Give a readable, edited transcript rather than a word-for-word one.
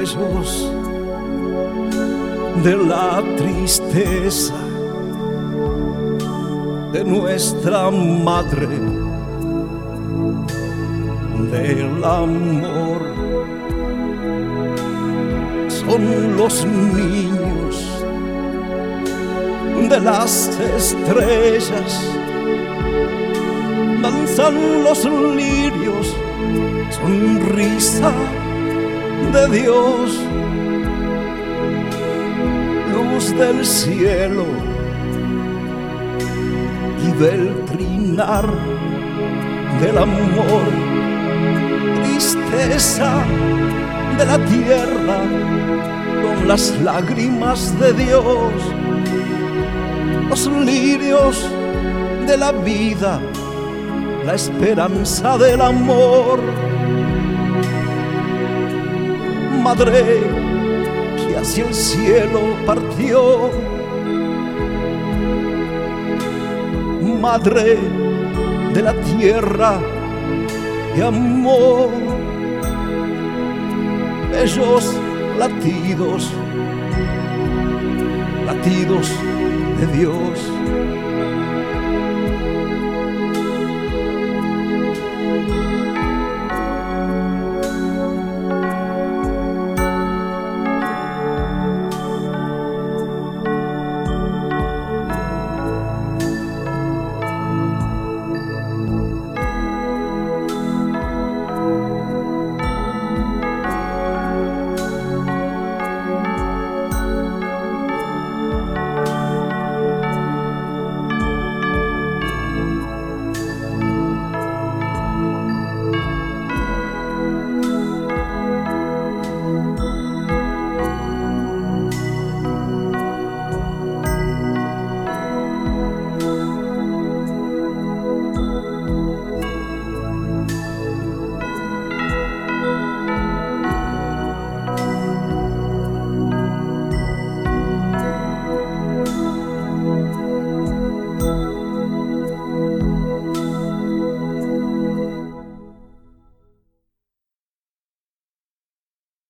bellos de la tristeza de nuestra madre, del amor. Son los niños de las estrellas, danzan los lirios, sonrisa de Dios, luz del cielo y del trinar del amor, tristeza de la tierra con las lágrimas de Dios, los lirios de la vida, la esperanza del amor. Madre que hacia el cielo partió, madre de la tierra de amor, bellos latidos, latidos de Dios.